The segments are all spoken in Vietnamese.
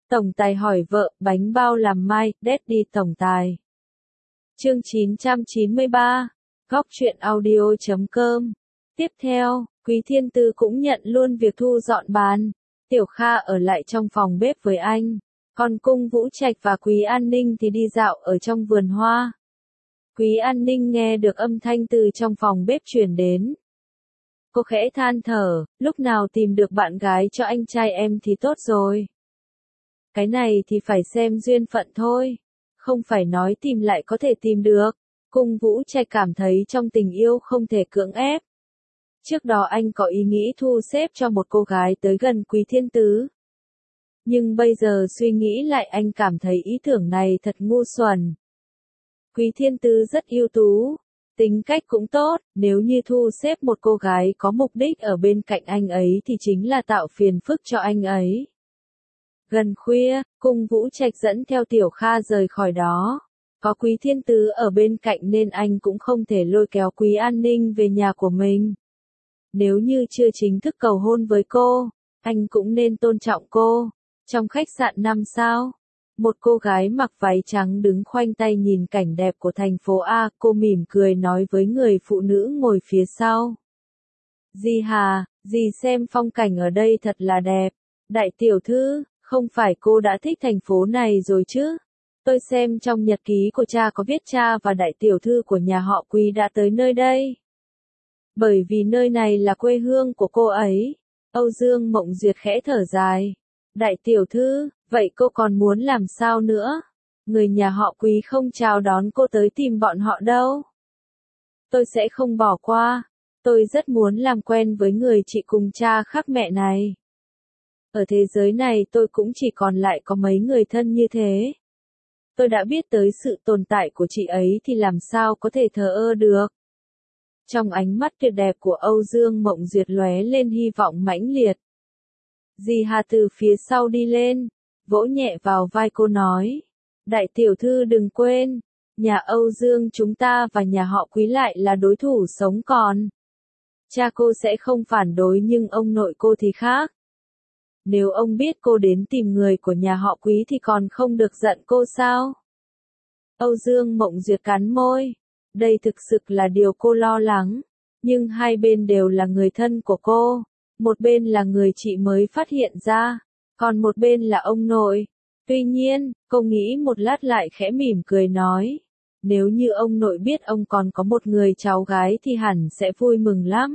Tổng tài hỏi vợ, bánh bao làm mai, Daddy tổng tài. Chương 993, góc truyện audio.com. Tiếp theo, Quý Thiên Tư cũng nhận luôn việc thu dọn bàn. Tiểu Kha ở lại trong phòng bếp với anh. Còn Cung Vũ Trạch và Quý An Ninh thì đi dạo ở trong vườn hoa. Quý An Ninh nghe được âm thanh từ trong phòng bếp truyền đến. Cô khẽ than thở, lúc nào tìm được bạn gái cho anh trai em thì tốt rồi. Cái này thì phải xem duyên phận thôi. Không phải nói tìm lại có thể tìm được. Cung Vũ Trạch cảm thấy trong tình yêu không thể cưỡng ép. Trước đó anh có ý nghĩ thu xếp cho một cô gái tới gần Quý Thiên Tứ. Nhưng bây giờ suy nghĩ lại anh cảm thấy ý tưởng này thật ngu xuẩn. Quý Thiên Tứ rất ưu tú, tính cách cũng tốt, nếu như thu xếp một cô gái có mục đích ở bên cạnh anh ấy thì chính là tạo phiền phức cho anh ấy. Gần khuya, Cung Vũ Trạch dẫn theo Tiểu Kha rời khỏi đó. Có Quý Thiên Tứ ở bên cạnh nên anh cũng không thể lôi kéo Quý An Ninh về nhà của mình. Nếu như chưa chính thức cầu hôn với cô, anh cũng nên tôn trọng cô. Trong khách sạn 5 sao, một cô gái mặc váy trắng đứng khoanh tay nhìn cảnh đẹp của thành phố A, cô mỉm cười nói với người phụ nữ ngồi phía sau. Dì Hà, dì xem phong cảnh ở đây thật là đẹp. Đại tiểu thư, không phải cô đã thích thành phố này rồi chứ? Tôi xem trong nhật ký của cha có viết cha và đại tiểu thư của nhà họ Quý đã tới nơi đây. Bởi vì nơi này là quê hương của cô ấy. Âu Dương Mộng Duyệt khẽ thở dài. Đại tiểu thư, vậy cô còn muốn làm sao nữa? Người nhà họ Quý không chào đón cô tới tìm bọn họ đâu. Tôi sẽ không bỏ qua. Tôi rất muốn làm quen với người chị cùng cha khác mẹ này. Ở thế giới này tôi cũng chỉ còn lại có mấy người thân như thế. Tôi đã biết tới sự tồn tại của chị ấy thì làm sao có thể thờ ơ được. Trong ánh mắt tuyệt đẹp của Âu Dương Mộng Duyệt lóe lên hy vọng mãnh liệt. Dì Hà từ phía sau đi lên, vỗ nhẹ vào vai cô nói. Đại tiểu thư đừng quên, nhà Âu Dương chúng ta và nhà họ Quý lại là đối thủ sống còn. Cha cô sẽ không phản đối nhưng ông nội cô thì khác. Nếu ông biết cô đến tìm người của nhà họ Quý thì còn không được giận cô sao? Âu Dương Mộng Duyệt cắn môi. Đây thực sự là điều cô lo lắng. Nhưng hai bên đều là người thân của cô. Một bên là người chị mới phát hiện ra. Còn một bên là ông nội. Tuy nhiên, cô nghĩ một lát lại khẽ mỉm cười nói. Nếu như ông nội biết ông còn có một người cháu gái thì hẳn sẽ vui mừng lắm.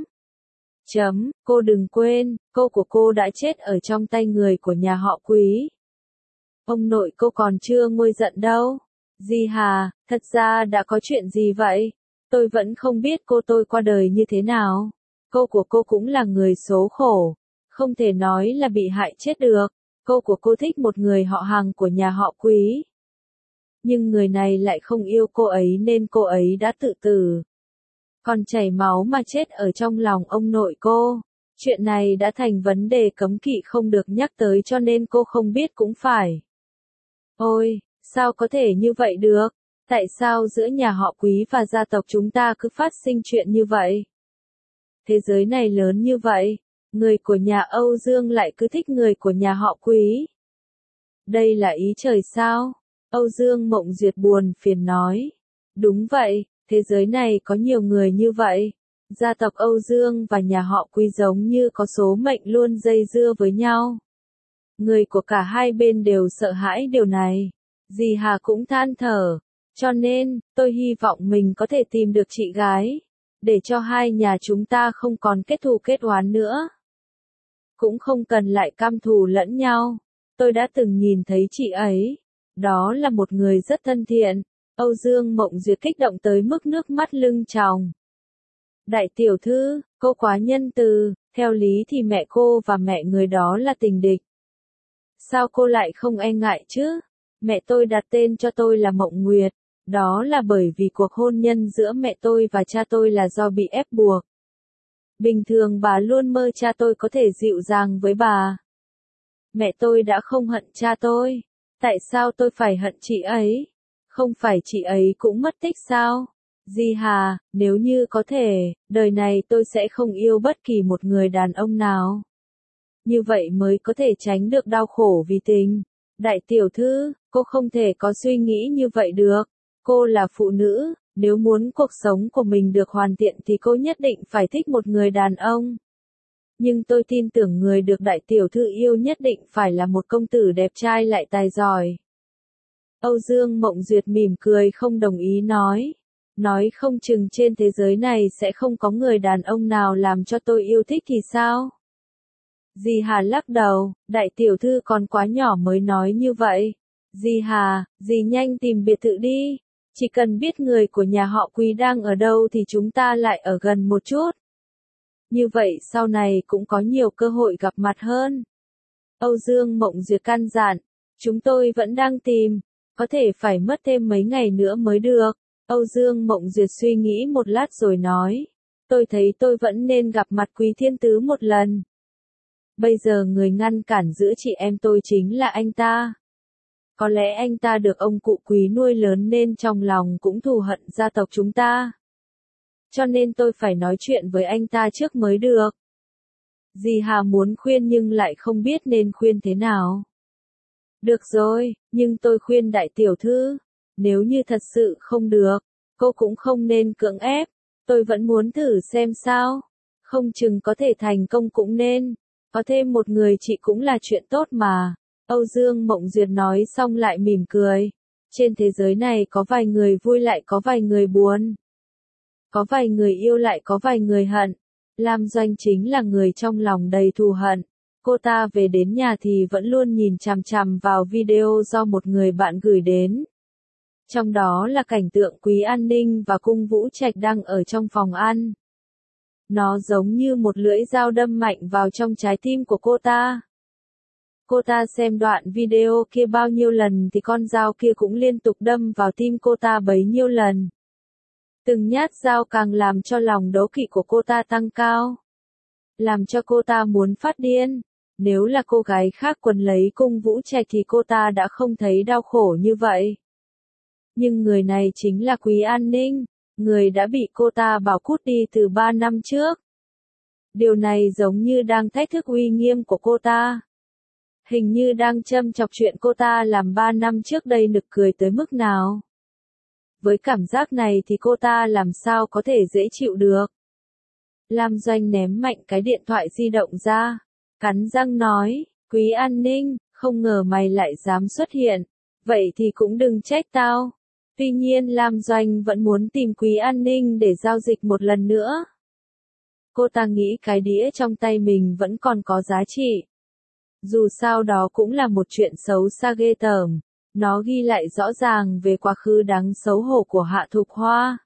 Cô đừng quên, cô của cô đã chết ở trong tay người của nhà họ Quý. Ông nội cô còn chưa nguôi giận đâu. Dì Hà, thật ra đã có chuyện gì vậy? Tôi vẫn không biết cô tôi qua đời như thế nào. Cô của cô cũng là người số khổ. Không thể nói là bị hại chết được. Cô của cô thích một người họ hàng của nhà họ Quý. Nhưng người này lại không yêu cô ấy nên cô ấy đã tự tử. Còn chảy máu mà chết ở trong lòng ông nội cô. Chuyện này đã thành vấn đề cấm kỵ không được nhắc tới cho nên cô không biết cũng phải. Ôi, sao có thể như vậy được? Tại sao giữa nhà họ Quý và gia tộc chúng ta cứ phát sinh chuyện như vậy? Thế giới này lớn như vậy, người của nhà Âu Dương lại cứ thích người của nhà họ Quý. Đây là ý trời sao? Âu Dương Mộng Duyệt buồn phiền nói. Đúng vậy, thế giới này có nhiều người như vậy. Gia tộc Âu Dương và nhà họ Quý giống như có số mệnh luôn dây dưa với nhau. Người của cả hai bên đều sợ hãi điều này. Dì Hà cũng than thở. Cho nên, tôi hy vọng mình có thể tìm được chị gái. Để cho hai nhà chúng ta không còn kết thù kết oán nữa. Cũng không cần lại căm thù lẫn nhau. Tôi đã từng nhìn thấy chị ấy. Đó là một người rất thân thiện. Âu Dương Mộng Duyệt kích động tới mức nước mắt lưng tròng. Đại tiểu thư, cô quá nhân từ, theo lý thì mẹ cô và mẹ người đó là tình địch. Sao cô lại không e ngại chứ? Mẹ tôi đặt tên cho tôi là Mộng Nguyệt. Đó là bởi vì cuộc hôn nhân giữa mẹ tôi và cha tôi là do bị ép buộc. Bình thường bà luôn mơ cha tôi có thể dịu dàng với bà. Mẹ tôi đã không hận cha tôi. Tại sao tôi phải hận chị ấy? Không phải chị ấy cũng mất tích sao? Dì Hà, nếu như có thể, đời này tôi sẽ không yêu bất kỳ một người đàn ông nào. Như vậy mới có thể tránh được đau khổ vì tình. Đại tiểu thư, cô không thể có suy nghĩ như vậy được. Cô là phụ nữ, nếu muốn cuộc sống của mình được hoàn thiện thì cô nhất định phải thích một người đàn ông. Nhưng tôi tin tưởng người được đại tiểu thư yêu nhất định phải là một công tử đẹp trai lại tài giỏi. Âu Dương Mộng Duyệt mỉm cười không đồng ý nói. Nói không chừng trên thế giới này sẽ không có người đàn ông nào làm cho tôi yêu thích thì sao? Dì Hà lắc đầu, đại tiểu thư còn quá nhỏ mới nói như vậy. Dì Hà, dì nhanh tìm biệt thự đi. Chỉ cần biết người của nhà họ Quý đang ở đâu thì chúng ta lại ở gần một chút. Như vậy sau này cũng có nhiều cơ hội gặp mặt hơn. Âu Dương Mộng Duyệt căn dặn, chúng tôi vẫn đang tìm, có thể phải mất thêm mấy ngày nữa mới được. Âu Dương Mộng Duyệt suy nghĩ một lát rồi nói, tôi thấy tôi vẫn nên gặp mặt Quý Thiên Tứ một lần. Bây giờ người ngăn cản giữa chị em tôi chính là anh ta. Có lẽ anh ta được ông cụ Quý nuôi lớn nên trong lòng cũng thù hận gia tộc chúng ta. Cho nên tôi phải nói chuyện với anh ta trước mới được. Dì Hà muốn khuyên nhưng lại không biết nên khuyên thế nào. Được rồi, nhưng tôi khuyên đại tiểu thư, nếu như thật sự không được, cô cũng không nên cưỡng ép, tôi vẫn muốn thử xem sao. Không chừng có thể thành công cũng nên, có thêm một người chị cũng là chuyện tốt mà. Âu Dương Mộng Duyệt nói xong lại mỉm cười. Trên thế giới này có vài người vui lại có vài người buồn. Có vài người yêu lại có vài người hận. Lam Doanh chính là người trong lòng đầy thù hận. Cô ta về đến nhà thì vẫn luôn nhìn chằm chằm vào video do một người bạn gửi đến. Trong đó là cảnh tượng Quý An Ninh và Cung Vũ Trạch đang ở trong phòng ăn. Nó giống như một lưỡi dao đâm mạnh vào trong trái tim của cô ta. Cô ta xem đoạn video kia bao nhiêu lần thì con dao kia cũng liên tục đâm vào tim cô ta bấy nhiêu lần. Từng nhát dao càng làm cho lòng đố kỵ của cô ta tăng cao. Làm cho cô ta muốn phát điên. Nếu là cô gái khác quấn lấy Cung Vũ Trạch thì cô ta đã không thấy đau khổ như vậy. Nhưng người này chính là Quý An Ninh, người đã bị cô ta bảo cút đi từ 3 năm trước. Điều này giống như đang thách thức uy nghiêm của cô ta. Hình như đang châm chọc chuyện cô ta làm 3 năm trước đây nực cười tới mức nào. Với cảm giác này thì cô ta làm sao có thể dễ chịu được. Lam Doanh ném mạnh cái điện thoại di động ra, cắn răng nói, Quý An Ninh, không ngờ mày lại dám xuất hiện, vậy thì cũng đừng trách tao. Tuy nhiên Lam Doanh vẫn muốn tìm Quý An Ninh để giao dịch một lần nữa. Cô ta nghĩ cái đĩa trong tay mình vẫn còn có giá trị. Dù sao đó cũng là một chuyện xấu xa ghê tởm, nó ghi lại rõ ràng về quá khứ đáng xấu hổ của Hạ Thục Hoa.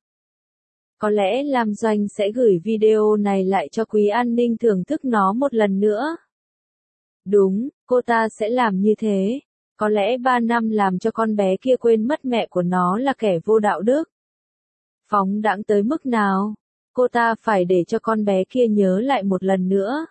Có lẽ Lam Doanh sẽ gửi video này lại cho Quý An Ninh thưởng thức nó một lần nữa. Đúng, cô ta sẽ làm như thế. Có lẽ 3 năm làm cho con bé kia quên mất mẹ của nó là kẻ vô đạo đức. Phóng đãng tới mức nào, cô ta phải để cho con bé kia nhớ lại một lần nữa.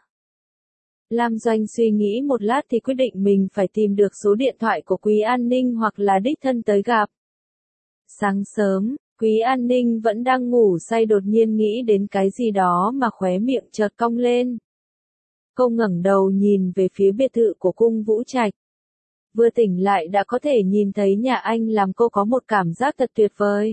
Lam Doanh suy nghĩ một lát thì quyết định mình phải tìm được số điện thoại của Quý An Ninh hoặc là đích thân tới gặp. Sáng sớm, Quý An Ninh vẫn đang ngủ say đột nhiên nghĩ đến cái gì đó mà khóe miệng chợt cong lên. Cô ngẩng đầu nhìn về phía biệt thự của Cung Vũ Trạch. Vừa tỉnh lại đã có thể nhìn thấy nhà anh làm cô có một cảm giác thật tuyệt vời.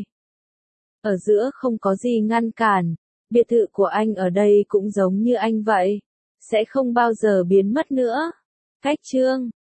Ở giữa không có gì ngăn cản, biệt thự của anh ở đây cũng giống như anh vậy, sẽ không bao giờ biến mất nữa. Cách chương